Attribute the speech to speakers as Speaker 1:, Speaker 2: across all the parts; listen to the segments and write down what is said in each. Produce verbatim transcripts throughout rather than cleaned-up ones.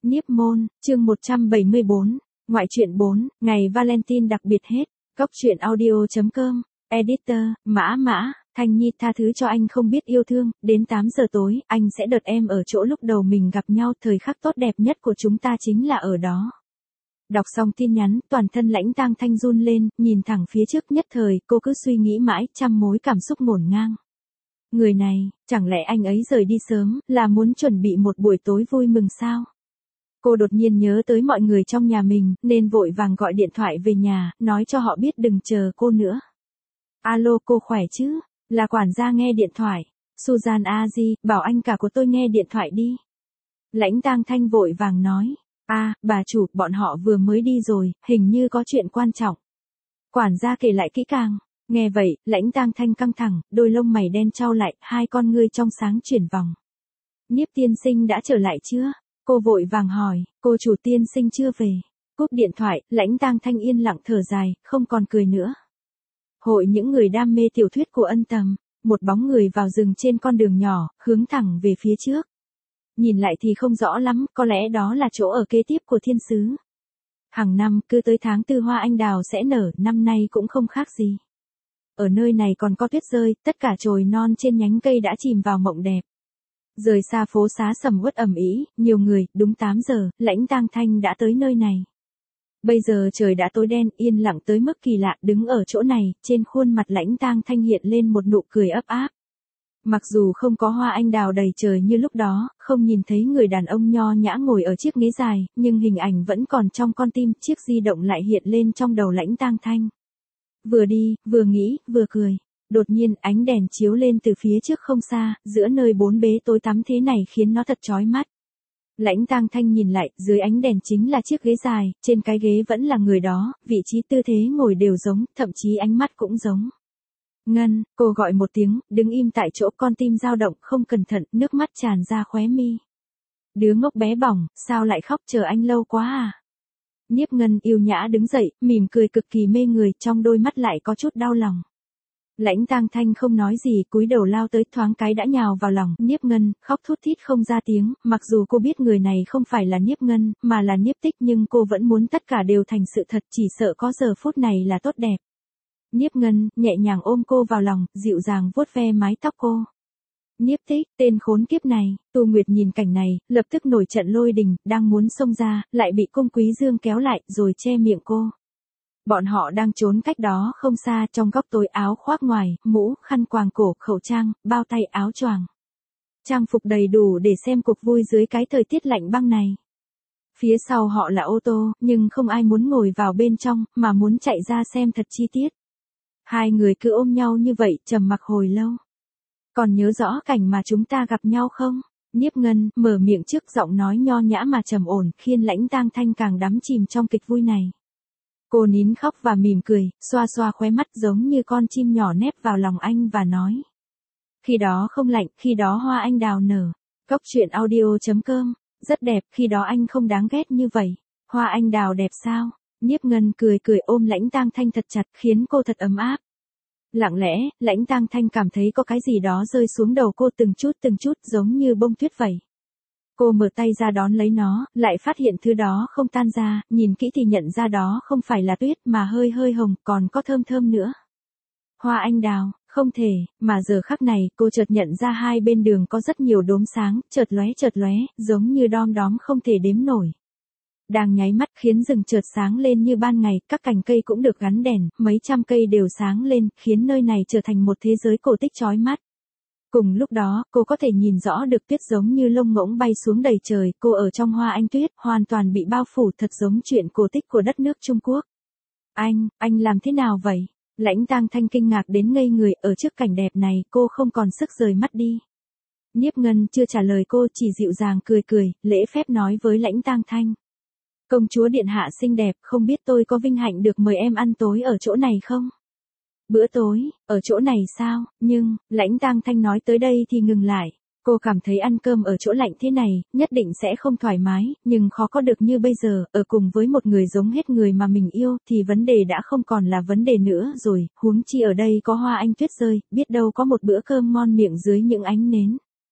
Speaker 1: Niếp môn, chương một trăm bảy mươi bốn, ngoại truyện bốn, ngày Valentine đặc biệt hết, cốc truyện audio chấm com, editor, Mã Mã, Thanh Nhi tha thứ cho anh không biết yêu thương, đến tám giờ tối, anh sẽ đợt em ở chỗ lúc đầu mình gặp nhau, thời khắc tốt đẹp nhất của chúng ta chính là ở đó. Đọc xong tin nhắn, toàn thân Lãnh Tang Thanh run lên, nhìn thẳng phía trước nhất thời, cô cứ suy nghĩ mãi, trăm mối cảm xúc ngổn ngang. Người này, chẳng lẽ anh ấy rời đi sớm, là muốn chuẩn bị một buổi tối vui mừng sao? Cô đột nhiên nhớ tới mọi người trong nhà mình, nên vội vàng gọi điện thoại về nhà, nói cho họ biết đừng chờ cô nữa. Alo, cô khỏe chứ? Là quản gia nghe điện thoại. Susan a di, bảo anh cả của tôi nghe điện thoại đi. Lãnh Tang Thanh vội vàng nói. a à, bà chủ, bọn họ vừa mới đi rồi, hình như có chuyện quan trọng. Quản gia kể lại kỹ càng. Nghe vậy, Lãnh Tang Thanh căng thẳng, đôi lông mày đen trao lại, hai con ngươi trong sáng chuyển vòng. Nhiếp tiên sinh đã trở lại chưa? Cô vội vàng hỏi, cô chủ tiên sinh chưa về. Cúp điện thoại, Lãnh Tang Thanh yên lặng thở dài, không còn cười nữa. Hội những người đam mê tiểu thuyết của Ân Tầm, một bóng người vào rừng trên con đường nhỏ, hướng thẳng về phía trước. Nhìn lại thì không rõ lắm, có lẽ đó là chỗ ở kế tiếp của thiên sứ. Hàng năm, cứ tới tháng tư hoa anh đào sẽ nở, năm nay cũng không khác gì. Ở nơi này còn có tuyết rơi, tất cả chồi non trên nhánh cây đã chìm vào mộng đẹp. Rời xa phố xá sầm uất ầm ĩ, nhiều người, đúng tám giờ, Lãnh Tang Thanh đã tới nơi này. Bây giờ trời đã tối đen, yên lặng tới mức kỳ lạ, đứng ở chỗ này, trên khuôn mặt Lãnh Tang Thanh hiện lên một nụ cười ấp áp. Mặc dù không có hoa anh đào đầy trời như lúc đó, không nhìn thấy người đàn ông nho nhã ngồi ở chiếc ghế dài, nhưng hình ảnh vẫn còn trong con tim, chiếc di động lại hiện lên trong đầu Lãnh Tang Thanh. Vừa đi, vừa nghĩ, vừa cười. Đột nhiên ánh đèn chiếu lên từ phía trước không xa, giữa nơi bốn bế tối tăm thế này khiến nó thật chói mắt. Lãnh Tang Thanh nhìn lại, dưới ánh đèn chính là chiếc ghế dài, trên cái ghế vẫn là người đó, vị trí tư thế ngồi đều giống, thậm chí ánh mắt cũng giống. Ngân, cô gọi một tiếng, đứng im tại chỗ, con tim dao động, không cẩn thận, nước mắt tràn ra khóe mi. Đứa ngốc bé bỏng, sao lại khóc, chờ anh lâu quá à? Nhiếp Ngân yêu nhã đứng dậy, mỉm cười cực kỳ mê người, trong đôi mắt lại có chút đau lòng. Lãnh Tang Thanh không nói gì, cúi đầu lao tới, thoáng cái đã nhào vào lòng Nhiếp Ngân, khóc thút thít không ra tiếng, mặc dù cô biết người này không phải là Nhiếp Ngân, mà là Nhiếp Tích, nhưng cô vẫn muốn tất cả đều thành sự thật, chỉ sợ có giờ phút này là tốt đẹp. Nhiếp Ngân, nhẹ nhàng ôm cô vào lòng, dịu dàng vuốt ve mái tóc cô. Nhiếp Tích, tên khốn kiếp này, Tu Nguyệt nhìn cảnh này, lập tức nổi trận lôi đình, đang muốn xông ra, lại bị Cung Quý Dương kéo lại, rồi che miệng cô. Bọn họ đang trốn cách đó không xa, trong góc tối, áo khoác ngoài, mũ, khăn quàng cổ, khẩu trang, bao tay, áo choàng. Trang phục đầy đủ để xem cuộc vui dưới cái thời tiết lạnh băng này. Phía sau họ là ô tô, nhưng không ai muốn ngồi vào bên trong, mà muốn chạy ra xem thật chi tiết. Hai người cứ ôm nhau như vậy, trầm mặc hồi lâu. Còn nhớ rõ cảnh mà chúng ta gặp nhau không? Nhiếp Ngân mở miệng trước, giọng nói nho nhã mà trầm ổn, khiến Lãnh Tang Thanh càng đắm chìm trong kịch vui này. Cô nín khóc và mỉm cười, xoa xoa khóe mắt giống như con chim nhỏ nép vào lòng anh và nói. Khi đó không lạnh, khi đó hoa anh đào nở. Cốc truyện audio chấm com, rất đẹp, khi đó anh không đáng ghét như vậy. Hoa anh đào đẹp sao? Nhiếp Ngân cười cười ôm Lãnh Tang Thanh thật chặt, khiến cô thật ấm áp. Lặng lẽ, Lãnh Tang Thanh cảm thấy có cái gì đó rơi xuống đầu cô từng chút từng chút, giống như bông tuyết vậy. Cô mở tay ra đón lấy nó, lại phát hiện thứ đó không tan ra, nhìn kỹ thì nhận ra đó không phải là tuyết mà hơi hơi hồng, còn có thơm thơm nữa. Hoa anh đào, không thể, mà giờ khắc này, cô chợt nhận ra hai bên đường có rất nhiều đốm sáng, chợt lóe chợt lóe, giống như đom đóm không thể đếm nổi. Đang nháy mắt khiến rừng chợt sáng lên như ban ngày, các cành cây cũng được gắn đèn, mấy trăm cây đều sáng lên, khiến nơi này trở thành một thế giới cổ tích chói mắt. Cùng lúc đó, cô có thể nhìn rõ được tuyết giống như lông ngỗng bay xuống đầy trời, cô ở trong hoa anh tuyết, hoàn toàn bị bao phủ, thật giống chuyện cổ tích của đất nước Trung Quốc. Anh, anh làm thế nào vậy? Lãnh Tang Thanh kinh ngạc đến ngây người, ở trước cảnh đẹp này, cô không còn sức rời mắt đi. Nhiếp Ngân chưa trả lời cô, chỉ dịu dàng cười cười, lễ phép nói với Lãnh Tang Thanh. Công chúa điện hạ xinh đẹp, không biết tôi có vinh hạnh được mời em ăn tối ở chỗ này không? Bữa tối, ở chỗ này sao? Nhưng, Lãnh Tang Thanh nói tới đây thì ngừng lại. Cô cảm thấy ăn cơm ở chỗ lạnh thế này, nhất định sẽ không thoải mái, nhưng khó có được như bây giờ, ở cùng với một người giống hết người mà mình yêu, thì vấn đề đã không còn là vấn đề nữa rồi, huống chi ở đây có hoa anh tuyết rơi, biết đâu có một bữa cơm ngon miệng dưới những ánh nến.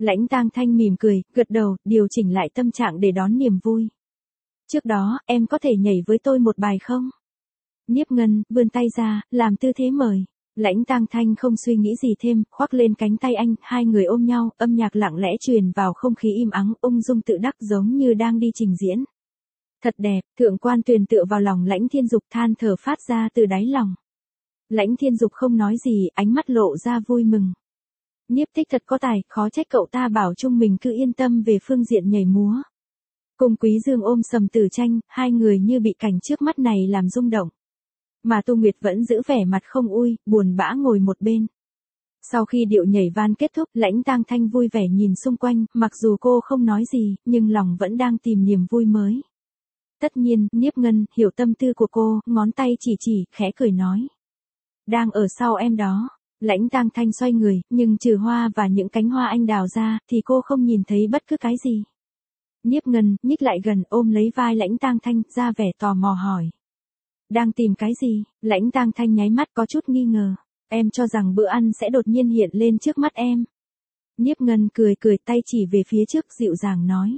Speaker 1: Lãnh Tang Thanh mỉm cười, gật đầu, điều chỉnh lại tâm trạng để đón niềm vui. Trước đó, em có thể nhảy với tôi một bài không? Nhiếp Ngân, vươn tay ra, làm tư thế mời. Lãnh Tang Thanh không suy nghĩ gì thêm, khoác lên cánh tay anh, hai người ôm nhau, âm nhạc lặng lẽ truyền vào không khí im ắng, ung dung tự đắc giống như đang đi trình diễn. Thật đẹp, Thượng Quan Tuyền tựa vào lòng Lãnh Thiên Dục than thở phát ra từ đáy lòng. Lãnh Thiên Dục không nói gì, ánh mắt lộ ra vui mừng. Nhiếp Tích thật có tài, khó trách cậu ta bảo chung mình cứ yên tâm về phương diện nhảy múa. Cùng Quý Dương ôm Sầm Tử Tranh, hai người như bị cảnh trước mắt này làm rung động. Mà Tu Nguyệt vẫn giữ vẻ mặt không ui, buồn bã ngồi một bên. Sau khi điệu nhảy van kết thúc, Lãnh Tang Thanh vui vẻ nhìn xung quanh, mặc dù cô không nói gì, nhưng lòng vẫn đang tìm niềm vui mới. Tất nhiên, Nhiếp Ngân hiểu tâm tư của cô, ngón tay chỉ chỉ, khẽ cười nói. Đang ở sau em đó. Lãnh Tang Thanh xoay người, nhưng trừ hoa và những cánh hoa anh đào ra, thì cô không nhìn thấy bất cứ cái gì. Nhiếp Ngân nhích lại gần, ôm lấy vai Lãnh Tang Thanh, ra vẻ tò mò hỏi. Đang tìm cái gì? Lãnh Tang Thanh nháy mắt có chút nghi ngờ. Em cho rằng bữa ăn sẽ đột nhiên hiện lên trước mắt em. Nhiếp Ngân cười cười, tay chỉ về phía trước, dịu dàng nói.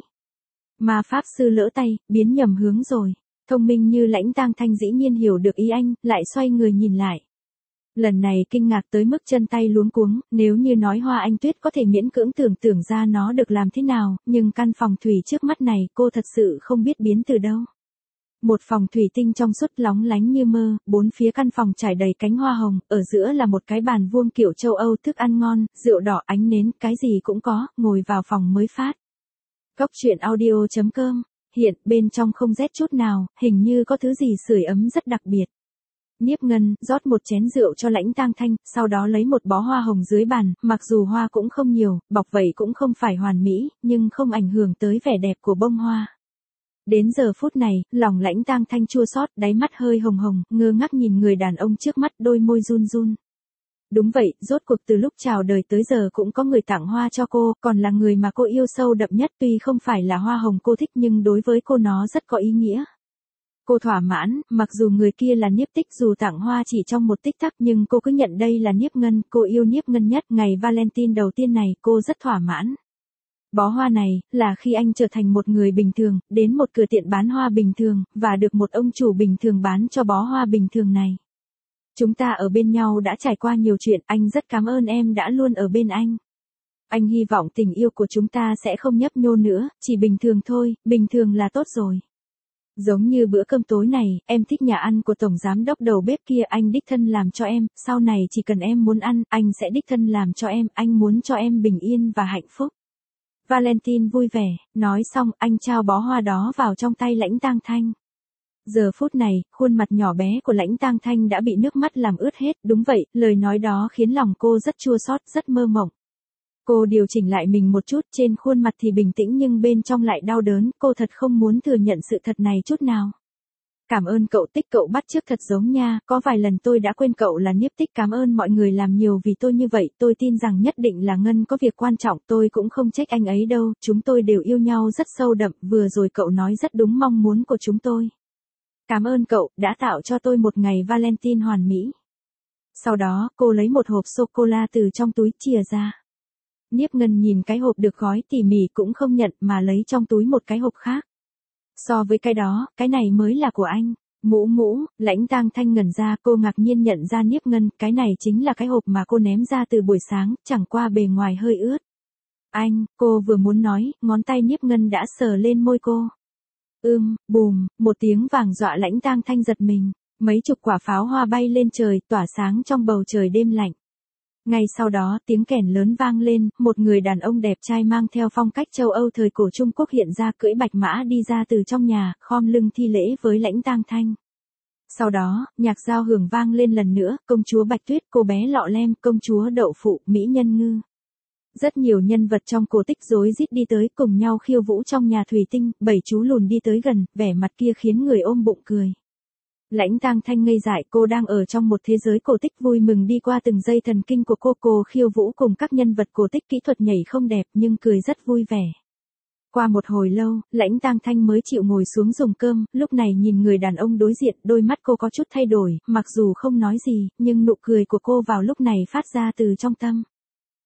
Speaker 1: Mà Pháp Sư lỡ tay, biến nhầm hướng rồi. Thông minh như Lãnh Tang Thanh dĩ nhiên hiểu được ý anh, lại xoay người nhìn lại. Lần này kinh ngạc tới mức chân tay luống cuống, nếu như nói Hoa Anh Tuyết có thể miễn cưỡng tưởng tượng ra nó được làm thế nào, nhưng căn phòng thủy trước mắt này cô thật sự không biết biến từ đâu. Một phòng thủy tinh trong suốt lóng lánh như mơ, bốn phía căn phòng trải đầy cánh hoa hồng, ở giữa là một cái bàn vuông kiểu châu Âu, thức ăn ngon, rượu đỏ, ánh nến, cái gì cũng có, ngồi vào phòng mới phát. Cốc truyện audio chấm com, hiện bên trong không rét chút nào, hình như có thứ gì sưởi ấm rất đặc biệt. Nhiếp Ngân rót một chén rượu cho Lãnh Tang Thanh, sau đó lấy một bó hoa hồng dưới bàn, mặc dù hoa cũng không nhiều, bọc vậy cũng không phải hoàn mỹ, nhưng không ảnh hưởng tới vẻ đẹp của bông hoa. Đến giờ phút này, lòng Lãnh Tang Thanh chua xót, đáy mắt hơi hồng hồng, ngơ ngác nhìn người đàn ông trước mắt, đôi môi run run. Đúng vậy, rốt cuộc từ lúc chào đời tới giờ cũng có người tặng hoa cho cô, còn là người mà cô yêu sâu đậm nhất, tuy không phải là hoa hồng cô thích nhưng đối với cô nó rất có ý nghĩa. Cô thỏa mãn, mặc dù người kia là Nhiếp Tích, dù tặng hoa chỉ trong một tích tắc nhưng cô cứ nhận đây là Nhiếp Ngân, cô yêu Nhiếp Ngân nhất, ngày Valentine đầu tiên này cô rất thỏa mãn. Bó hoa này, là khi anh trở thành một người bình thường, đến một cửa tiệm bán hoa bình thường, và được một ông chủ bình thường bán cho bó hoa bình thường này. Chúng ta ở bên nhau đã trải qua nhiều chuyện, anh rất cảm ơn em đã luôn ở bên anh. Anh hy vọng tình yêu của chúng ta sẽ không nhấp nhô nữa, chỉ bình thường thôi, bình thường là tốt rồi. Giống như bữa cơm tối này, em thích nhà ăn của tổng giám đốc đầu bếp kia, anh đích thân làm cho em, sau này chỉ cần em muốn ăn, anh sẽ đích thân làm cho em, anh muốn cho em bình yên và hạnh phúc. Valentine vui vẻ, nói xong, anh trao bó hoa đó vào trong tay Lãnh Tang Thanh. Giờ phút này, khuôn mặt nhỏ bé của Lãnh Tang Thanh đã bị nước mắt làm ướt hết, đúng vậy, lời nói đó khiến lòng cô rất chua xót, rất mơ mộng. Cô điều chỉnh lại mình một chút, trên khuôn mặt thì bình tĩnh nhưng bên trong lại đau đớn, cô thật không muốn thừa nhận sự thật này chút nào. Cảm ơn cậu Tích, cậu bắt chước thật giống nha, có vài lần tôi đã quên cậu là Nhiếp Tích, cảm ơn mọi người làm nhiều vì tôi như vậy, tôi tin rằng nhất định là Ngân có việc quan trọng, tôi cũng không trách anh ấy đâu, chúng tôi đều yêu nhau rất sâu đậm, vừa rồi cậu nói rất đúng mong muốn của chúng tôi. Cảm ơn cậu, đã tạo cho tôi một ngày Valentine hoàn mỹ. Sau đó, cô lấy một hộp sô-cô-la từ trong túi chìa ra. Nhiếp Ngân nhìn cái hộp được gói tỉ mỉ cũng không nhận mà lấy trong túi một cái hộp khác. So với cái đó, cái này mới là của anh. Mũ mũ, Lãnh Tang Thanh ngẩn ra, cô ngạc nhiên nhận ra Nhiếp Ngân, cái này chính là cái hộp mà cô ném ra từ buổi sáng, chẳng qua bề ngoài hơi ướt. Anh, cô vừa muốn nói, ngón tay Nhiếp Ngân đã sờ lên môi cô. Ưm, bùm, một tiếng vàng dọa Lãnh Tang Thanh giật mình, mấy chục quả pháo hoa bay lên trời, tỏa sáng trong bầu trời đêm lạnh. Ngay sau đó, tiếng kèn lớn vang lên, một người đàn ông đẹp trai mang theo phong cách châu Âu thời cổ Trung Quốc hiện ra, cưỡi bạch mã đi ra từ trong nhà, khom lưng thi lễ với Lãnh Tang Thanh. Sau đó, nhạc giao hưởng vang lên lần nữa, công chúa Bạch Tuyết, cô bé Lọ Lem, công chúa Đậu Phụ, mỹ nhân Ngư. Rất nhiều nhân vật trong cổ tích rối rít đi tới cùng nhau khiêu vũ trong nhà thủy tinh, bảy chú lùn đi tới gần, vẻ mặt kia khiến người ôm bụng cười. Lãnh Tang Thanh ngây dại, cô đang ở trong một thế giới cổ tích vui mừng đi qua từng giây thần kinh của cô, cô khiêu vũ cùng các nhân vật cổ tích, kỹ thuật nhảy không đẹp nhưng cười rất vui vẻ. Qua một hồi lâu, Lãnh Tang Thanh mới chịu ngồi xuống dùng cơm, lúc này nhìn người đàn ông đối diện, đôi mắt cô có chút thay đổi, mặc dù không nói gì, nhưng nụ cười của cô vào lúc này phát ra từ trong tâm.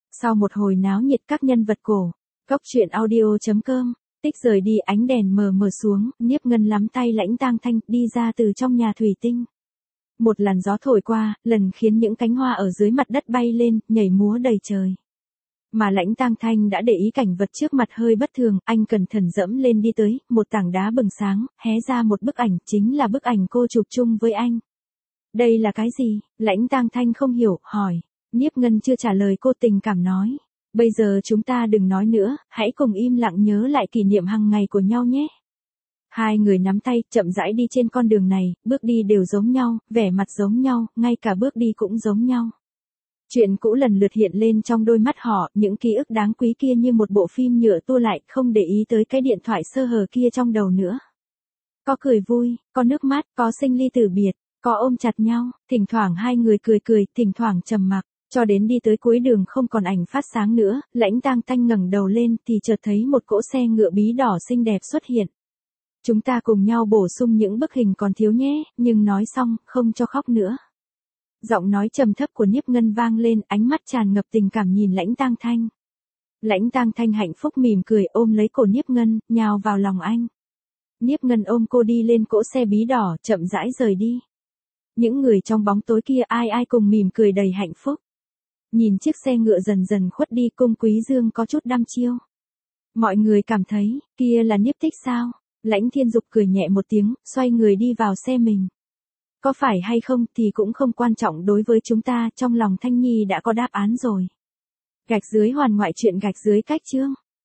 Speaker 1: Sau một hồi náo nhiệt các nhân vật cổ, Cốc truyện audio chấm com, tích rời đi ánh đèn mờ mờ xuống, Niếp Ngân lắm tay Lãnh Tang Thanh đi ra từ trong nhà thủy tinh. Một làn gió thổi qua, lần khiến những cánh hoa ở dưới mặt đất bay lên, nhảy múa đầy trời. Mà Lãnh Tang Thanh đã để ý cảnh vật trước mặt hơi bất thường, anh cẩn thận dẫm lên đi tới, một tảng đá bừng sáng, hé ra một bức ảnh, chính là bức ảnh cô chụp chung với anh. Đây là cái gì? Lãnh Tang Thanh không hiểu, hỏi. Niếp Ngân chưa trả lời cô tình cảm nói. Bây giờ chúng ta đừng nói nữa, hãy cùng im lặng nhớ lại kỷ niệm hàng ngày của nhau nhé. Hai người nắm tay, chậm rãi đi trên con đường này, bước đi đều giống nhau, vẻ mặt giống nhau, ngay cả bước đi cũng giống nhau. Chuyện cũ lần lượt hiện lên trong đôi mắt họ, những ký ức đáng quý kia như một bộ phim nhựa tua lại, không để ý tới cái điện thoại sơ hở kia trong đầu nữa. Có cười vui, có nước mắt, có sinh ly tử biệt, có ôm chặt nhau, thỉnh thoảng hai người cười cười, thỉnh thoảng trầm mặc, cho đến đi tới cuối đường không còn ảnh phát sáng nữa, Lãnh Tang Thanh ngẩng đầu lên thì chợt thấy một cỗ xe ngựa bí đỏ xinh đẹp xuất hiện. Chúng ta cùng nhau bổ sung những bức hình còn thiếu nhé, nhưng nói xong, không cho khóc nữa. Giọng nói trầm thấp của Niếp Ngân vang lên, ánh mắt tràn ngập tình cảm nhìn Lãnh Tang Thanh. Lãnh Tang Thanh hạnh phúc mỉm cười ôm lấy cổ Niếp Ngân, nhào vào lòng anh. Niếp Ngân ôm cô đi lên cỗ xe bí đỏ, chậm rãi rời đi. Những người trong bóng tối kia ai ai cùng mỉm cười đầy hạnh phúc. Nhìn chiếc xe ngựa dần dần khuất đi, Cung Quý Dương có chút đăm chiêu. Mọi người cảm thấy, kia là Niếp Tích sao? Lãnh Thiên Dục cười nhẹ một tiếng, xoay người đi vào xe mình. Có phải hay không thì cũng không quan trọng đối với chúng ta, trong lòng Thanh Nhi đã có đáp án rồi. Gạch dưới hoàn ngoại truyện gạch dưới cách chương.